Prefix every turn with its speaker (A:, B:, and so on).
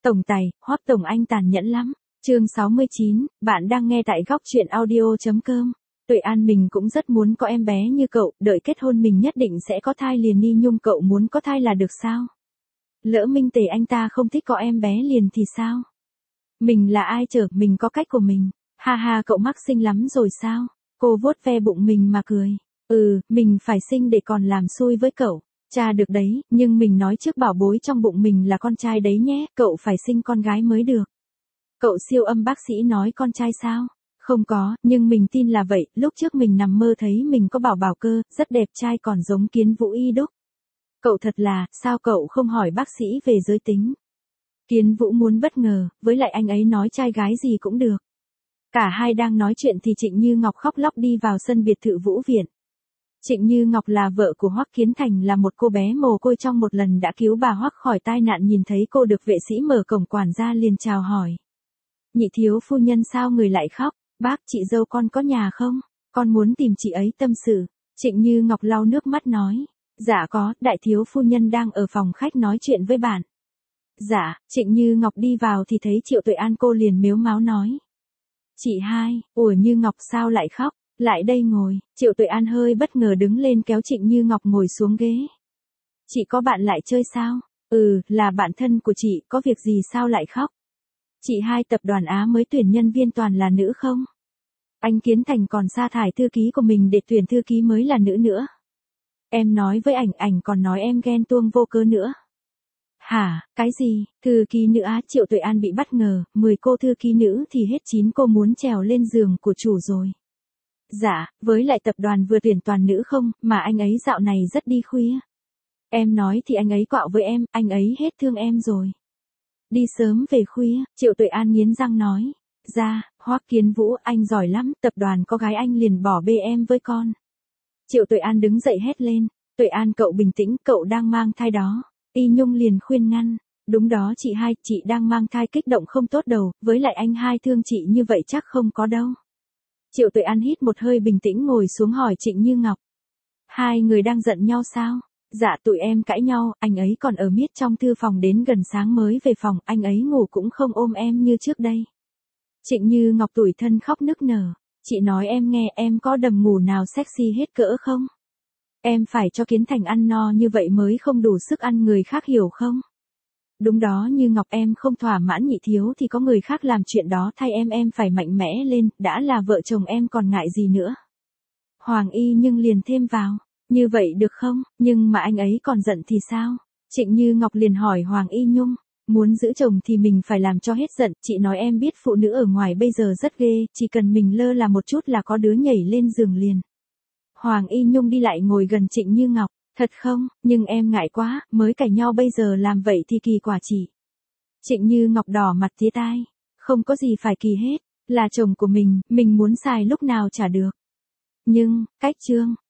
A: Tổng tài, Hoắc Tổng anh tàn nhẫn lắm. Chương 69, bạn đang nghe tại góc truyện audio.com. Tuệ An mình cũng rất muốn có em bé như cậu, đợi kết hôn mình nhất định sẽ có thai liền. Ni Nhung cậu muốn có thai là được sao? Lỡ Minh Tề anh ta không thích có em bé liền thì sao? Mình là ai chở, mình có cách của mình. Ha ha, cậu mắc sinh lắm rồi sao? Cô vuốt ve bụng mình mà cười. Mình phải sinh để còn làm xui với cậu. Cha được đấy, nhưng mình nói trước bảo bối trong bụng mình là con trai đấy nhé, cậu phải sinh con gái mới được. Cậu siêu âm bác sĩ nói con trai sao? Không có, nhưng mình tin là vậy, lúc trước mình nằm mơ thấy mình có bảo bảo cơ, rất đẹp trai còn giống Kiến Vũ y đúc. Cậu thật là, sao cậu không hỏi bác sĩ về giới tính? Kiến Vũ muốn bất ngờ, với lại anh ấy nói trai gái gì cũng được. Cả hai đang nói chuyện thì Trịnh Như Ngọc khóc lóc đi vào sân biệt thự Vũ Viện. Trịnh Như Ngọc là vợ của Hoắc Kiến Thành, là một cô bé mồ côi trong một lần đã cứu bà Hoắc khỏi tai nạn. Nhìn thấy cô được vệ sĩ mở cổng, quản gia liền chào hỏi. Nhị thiếu phu nhân sao người lại khóc? Bác, chị dâu con có nhà không? Con muốn tìm chị ấy tâm sự. Trịnh Như Ngọc lau nước mắt nói. Dạ có, đại thiếu phu nhân đang ở phòng khách nói chuyện với bạn. Dạ, Trịnh Như Ngọc đi vào thì thấy Triệu Tuệ An, cô liền mếu máo nói. Chị hai, Như Ngọc sao lại khóc? Lại đây ngồi. Triệu Tuệ An hơi bất ngờ đứng lên kéo Trịnh Như Ngọc ngồi xuống ghế. Chị có bạn lại chơi sao? Là bạn thân của chị, có việc gì sao lại khóc? Chị hai, tập đoàn Á mới tuyển nhân viên toàn là nữ không? Anh Kiến Thành còn sa thải thư ký của mình để tuyển thư ký mới là nữ nữa. Em nói với ảnh còn nói em ghen tuông vô cớ nữa. Hả, cái gì, thư ký nữ á? Triệu Tuệ An bị bất ngờ, 10 cô thư ký nữ thì hết 9 cô muốn trèo lên giường của chủ rồi. Dạ, với lại tập đoàn vừa tuyển toàn nữ không, mà anh ấy dạo này rất đi khuya. Em nói thì anh ấy quạo với em, anh ấy hết thương em rồi. Đi sớm về khuya, Triệu Tuệ An nghiến răng nói. Dạ, Hoắc Kiến Vũ, anh giỏi lắm, tập đoàn có gái anh liền bỏ bê em với con. Triệu Tuệ An đứng dậy hét lên. Tuệ An cậu bình tĩnh, cậu đang mang thai đó. Y Nhung liền khuyên ngăn. Đúng đó chị hai, chị đang mang thai, kích động không tốt đâu, với lại anh hai thương chị như vậy chắc không có đâu. Triệu Tuệ An hít một hơi bình tĩnh ngồi xuống hỏi Trịnh Như Ngọc. Hai người đang giận nhau sao? Dạ tụi em cãi nhau, anh ấy còn ở miết trong thư phòng đến gần sáng mới về phòng, anh ấy ngủ cũng không ôm em như trước đây. Trịnh Như Ngọc tủi thân khóc nức nở. Chị nói em nghe, em có đầm ngủ nào sexy hết cỡ không? Em phải cho Kiến Thành ăn no như vậy mới không đủ sức ăn người khác, hiểu không? Đúng đó Như Ngọc, em không thỏa mãn nhị thiếu thì có người khác làm chuyện đó thay em phải mạnh mẽ lên, đã là vợ chồng em còn ngại gì nữa. Hoàng Y nhưng liền thêm vào, như vậy được không, nhưng mà anh ấy còn giận thì sao? Trịnh Như Ngọc liền hỏi Hoàng Y Nhung, muốn giữ chồng thì mình phải làm cho hết giận, chị nói em biết phụ nữ ở ngoài bây giờ rất ghê, chỉ cần mình lơ là một chút là có đứa nhảy lên giường liền. Hoàng Y Nhung đi lại ngồi gần Trịnh Như Ngọc. Thật không, nhưng em ngại quá, mới cãi nhau bây giờ làm vậy thì kỳ quả chị. Trịnh Như Ngọc đỏ mặt tía tai. Không có gì phải kỳ hết, là chồng của mình muốn xài lúc nào trả được. Nhưng, cách chương.